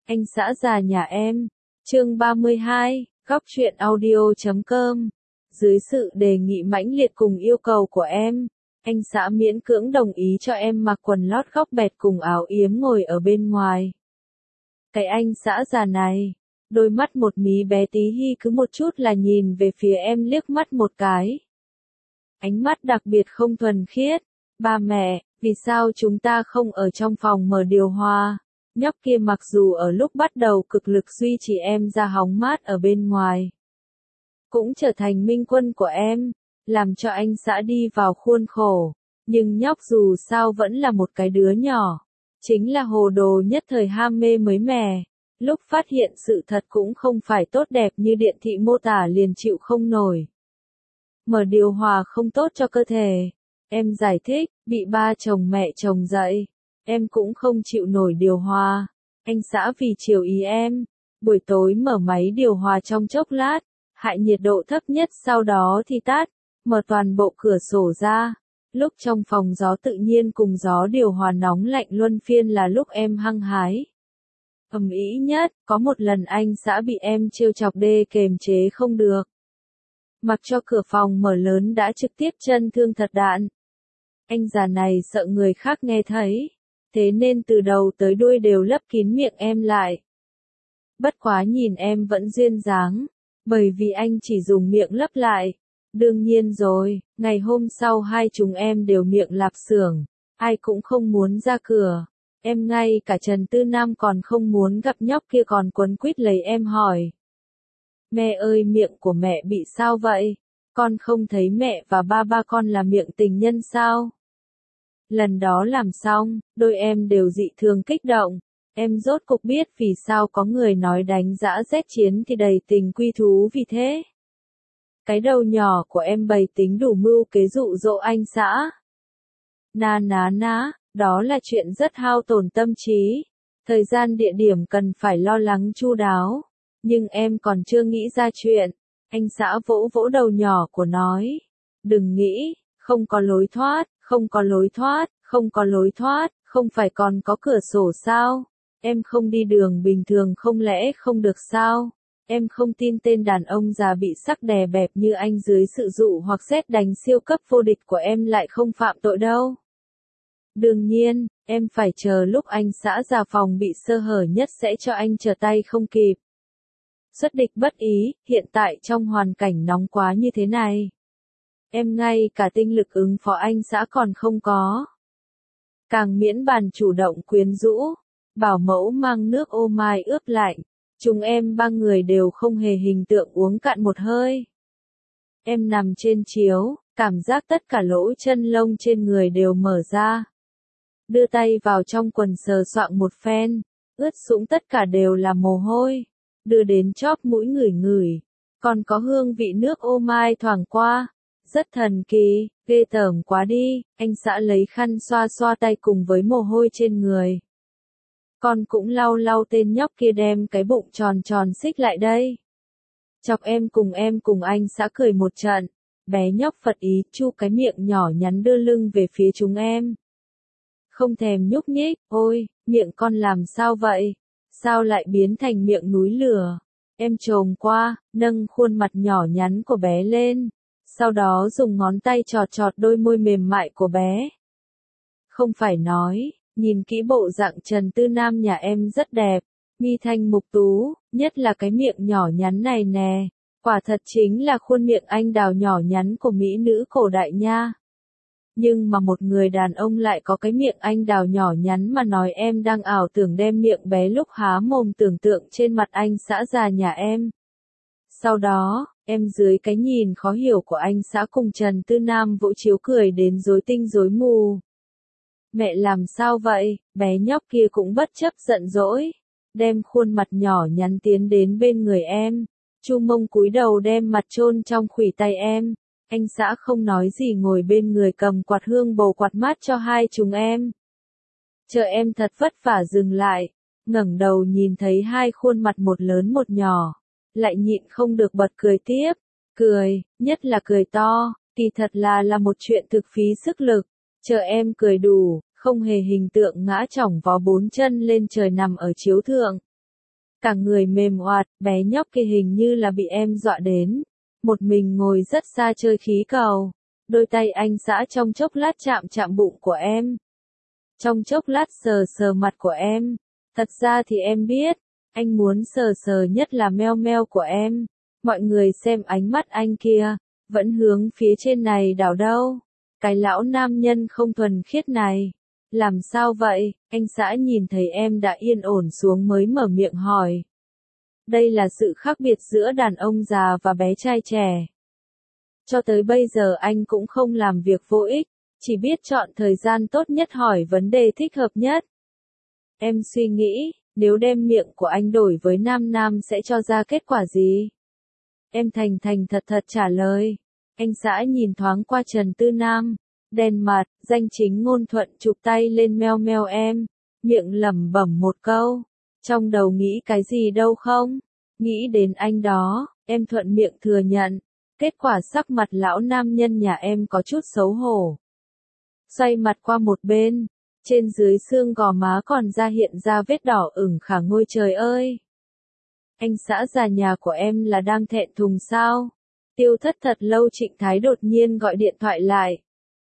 Anh xã già nhà em. Chương 32, góc truyện audio.com. Dưới sự đề nghị mãnh liệt cùng yêu cầu của em, anh xã miễn cưỡng đồng ý cho em mặc quần lót góc bẹt cùng áo yếm ngồi ở bên ngoài. Cái anh xã già này, đôi mắt một mí bé tí hi cứ một chút là nhìn về phía em liếc mắt một cái. Ánh mắt đặc biệt không thuần khiết. Ba mẹ, vì sao chúng ta không ở trong phòng mở điều hòa? Nhóc kia mặc dù ở lúc bắt đầu cực lực duy trì em ra hóng mát ở bên ngoài, cũng trở thành minh quân của em, làm cho anh xã đi vào khuôn khổ. Nhưng nhóc dù sao vẫn là một cái đứa nhỏ, chính là hồ đồ nhất thời ham mê mới mẻ. Lúc phát hiện sự thật cũng không phải tốt đẹp như điện thị mô tả liền chịu không nổi. Mở điều hòa không tốt cho cơ thể. Em giải thích, bị ba chồng mẹ chồng dậy, em cũng không chịu nổi điều hòa. Anh xã vì chiều ý em, buổi tối mở máy điều hòa trong chốc lát, hạ nhiệt độ thấp nhất sau đó thì tắt, mở toàn bộ cửa sổ ra. Lúc trong phòng gió tự nhiên cùng gió điều hòa nóng lạnh luân phiên là lúc em hăng hái. Ầm ĩ nhất, có một lần anh xã bị em trêu chọc đê kềm chế không được. Mặc cho cửa phòng mở lớn đã trực tiếp chân thương thật đạn. Anh già này sợ người khác nghe thấy, thế nên từ đầu tới đuôi đều lấp kín miệng em lại. Bất quá nhìn em vẫn duyên dáng, bởi vì anh chỉ dùng miệng lấp lại. Đương nhiên rồi, ngày hôm sau hai chúng em đều miệng lạp xưởng, ai cũng không muốn ra cửa. Em ngay cả Trần Tư Nam còn không muốn gặp nhóc kia còn quấn quýt lấy em hỏi. Mẹ ơi, miệng của mẹ bị sao vậy? Con không thấy mẹ và ba con là miệng tình nhân sao? Lần đó làm xong, đôi em đều dị thường kích động. Em rốt cục biết vì sao có người nói đánh dã rét chiến thì đầy tình quy thú vì thế. Cái đầu nhỏ của em bày tính đủ mưu kế dụ dỗ anh xã. Đó là chuyện rất hao tổn tâm trí. Thời gian địa điểm cần phải lo lắng chu đáo. Nhưng em còn chưa nghĩ ra chuyện. Anh xã vỗ vỗ đầu nhỏ của nói. Đừng nghĩ, không có lối thoát, không có lối thoát, không có lối thoát, không phải còn có cửa sổ sao? Em không đi đường bình thường không lẽ không được sao? Em không tin tên đàn ông già bị sắc đè bẹp như anh dưới sự dụ hoặc sét đánh siêu cấp vô địch của em lại không phạm tội đâu. Đương nhiên, em phải chờ lúc anh xã già phòng bị sơ hở nhất sẽ cho anh trở tay không kịp. Xuất địch bất ý, hiện tại trong hoàn cảnh nóng quá như thế này, em ngay cả tinh lực ứng phó anh xã còn không có. Càng miễn bàn chủ động quyến rũ, bảo mẫu mang nước ô mai ướp lạnh, chúng em ba người đều không hề hình tượng uống cạn một hơi. Em nằm trên chiếu, cảm giác tất cả lỗ chân lông trên người đều mở ra. Đưa tay vào trong quần sờ soạng một phen, ướt sũng tất cả đều là mồ hôi. Đưa đến chóp mũi ngửi ngửi, còn có hương vị nước ô mai thoảng qua. Rất thần kỳ, ghê tởm quá đi. Anh xã lấy khăn xoa xoa tay cùng với mồ hôi trên người. Con cũng lau lau tên nhóc kia đem cái bụng tròn tròn xích lại đây. Chọc em cùng anh xã cười một trận. Bé nhóc phật ý chu cái miệng nhỏ nhắn đưa lưng về phía chúng em. Không thèm nhúc nhích, ôi, miệng con làm sao vậy? Sao lại biến thành miệng núi lửa? Em chồm qua, nâng khuôn mặt nhỏ nhắn của bé lên. Sau đó dùng ngón tay chọt chọt đôi môi mềm mại của bé. Không phải nói, nhìn kỹ bộ dạng Trần Tư Nam nhà em rất đẹp, mi thanh mục tú, nhất là cái miệng nhỏ nhắn này nè. Quả thật chính là khuôn miệng anh đào nhỏ nhắn của mỹ nữ cổ đại nha. Nhưng mà một người đàn ông lại có cái miệng anh đào nhỏ nhắn mà nói em đang ảo tưởng đem miệng bé lúc há mồm tưởng tượng trên mặt anh xã già nhà em. Sau đó, em dưới cái nhìn khó hiểu của anh xã cùng Trần Tư Nam vỗ chiếu cười đến rối tinh rối mù. Mẹ làm sao vậy? Bé nhóc kia cũng bất chấp giận dỗi, đem khuôn mặt nhỏ nhắn tiến đến bên người em, chu mông cúi đầu đem mặt chôn trong khuỷu tay em. Anh xã không nói gì ngồi bên người cầm quạt hương bầu quạt mát cho hai chúng em. Chờ em thật vất vả dừng lại, ngẩng đầu nhìn thấy hai khuôn mặt một lớn một nhỏ, lại nhịn không được bật cười tiếp. Cười, nhất là cười to, kỳ thật là một chuyện thực phí sức lực. Chờ em cười đủ, không hề hình tượng ngã chỏng vó bốn chân lên trời nằm ở chiếu thượng. Cả người mềm oạt, bé nhóc kia hình như là bị em dọa đến. Một mình ngồi rất xa chơi khí cầu. Đôi tay anh xã trong chốc lát chạm chạm bụng của em. Trong chốc lát sờ sờ mặt của em. Thật ra thì em biết, anh muốn sờ sờ nhất là meo meo của em. Mọi người xem ánh mắt anh kia, vẫn hướng phía trên này đảo đâu. Cái lão nam nhân không thuần khiết này. Làm sao vậy? Anh xã nhìn thấy em đã yên ổn xuống mới mở miệng hỏi. Đây là sự khác biệt giữa đàn ông già và bé trai trẻ. Cho tới bây giờ anh cũng không làm việc vô ích, chỉ biết chọn thời gian tốt nhất hỏi vấn đề thích hợp nhất. Em suy nghĩ, nếu đem miệng của anh đổi với Nam Nam sẽ cho ra kết quả gì? Em thành thành thật thật trả lời. Anh xã nhìn thoáng qua Trần Tư Nam, đen mặt, danh chính ngôn thuận chụp tay lên meo meo em, miệng lẩm bẩm một câu. Trong đầu nghĩ cái gì đâu không? Nghĩ đến anh đó, em thuận miệng thừa nhận. Kết quả sắc mặt lão nam nhân nhà em có chút xấu hổ. Xoay mặt qua một bên, trên dưới xương gò má còn hiện ra vết đỏ ửng khả ngôi trời ơi. Anh xã già nhà của em là đang thẹn thùng sao? Tiêu thất thật lâu Trịnh Thái đột nhiên gọi điện thoại lại.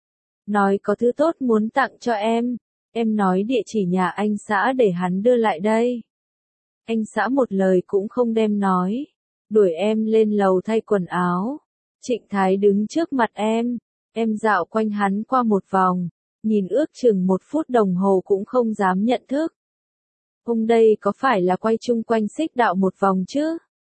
Nói có thứ tốt muốn tặng cho em nói địa chỉ nhà anh xã để hắn đưa lại đây. Anh xã một lời cũng không đem nói, đuổi em lên lầu thay quần áo. Trịnh Thái đứng trước mặt em dạo quanh hắn qua một vòng, nhìn ước chừng 1 phút đồng hồ cũng không dám nhận thức. Ông đây có phải là quay chung quanh xích đạo một vòng chứ?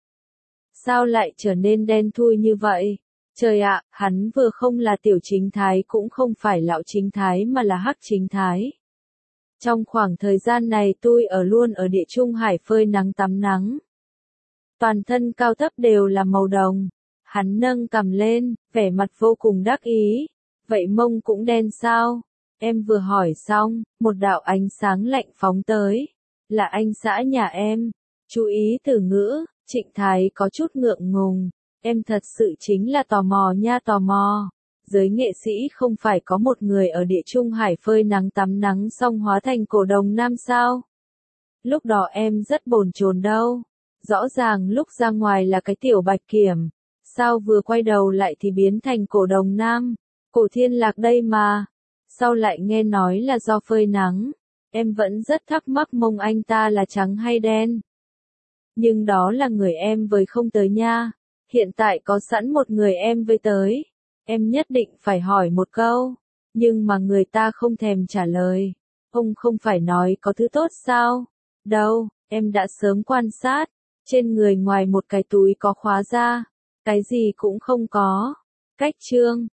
Sao lại trở nên đen thui như vậy? Trời ạ, hắn vừa không là tiểu chính thái cũng không phải lão chính thái mà là hắc chính thái. Trong khoảng thời gian này tôi ở luôn ở địa trung hải phơi nắng tắm nắng. Toàn thân cao thấp đều là màu đồng. Hắn nâng cằm lên, vẻ mặt vô cùng đắc ý. Vậy mông cũng đen sao? Em vừa hỏi xong, một đạo ánh sáng lạnh phóng tới. Là anh xã nhà em. Chú ý từ ngữ, Trịnh Thái có chút ngượng ngùng. Em thật sự chính là tò mò nha, tò mò. Giới nghệ sĩ không phải có một người ở địa trung hải phơi nắng tắm nắng xong hóa thành cổ đồng nam sao? Lúc đó em rất bồn chồn đâu. Rõ ràng lúc ra ngoài là cái tiểu bạch kiểm. Sao vừa quay đầu lại thì biến thành cổ đồng nam? Cổ thiên lạc đây mà. Sau lại nghe nói là do phơi nắng. Em vẫn rất thắc mắc mông anh ta là trắng hay đen. Nhưng đó là người em với không tới nha. Hiện tại có sẵn một người em với tới. Em nhất định phải hỏi một câu. Nhưng mà người ta không thèm trả lời. Ông không phải nói có thứ tốt sao? Đâu, em đã sớm quan sát. Trên người ngoài một cái túi có khóa ra. Cái gì cũng không có. Cách trương.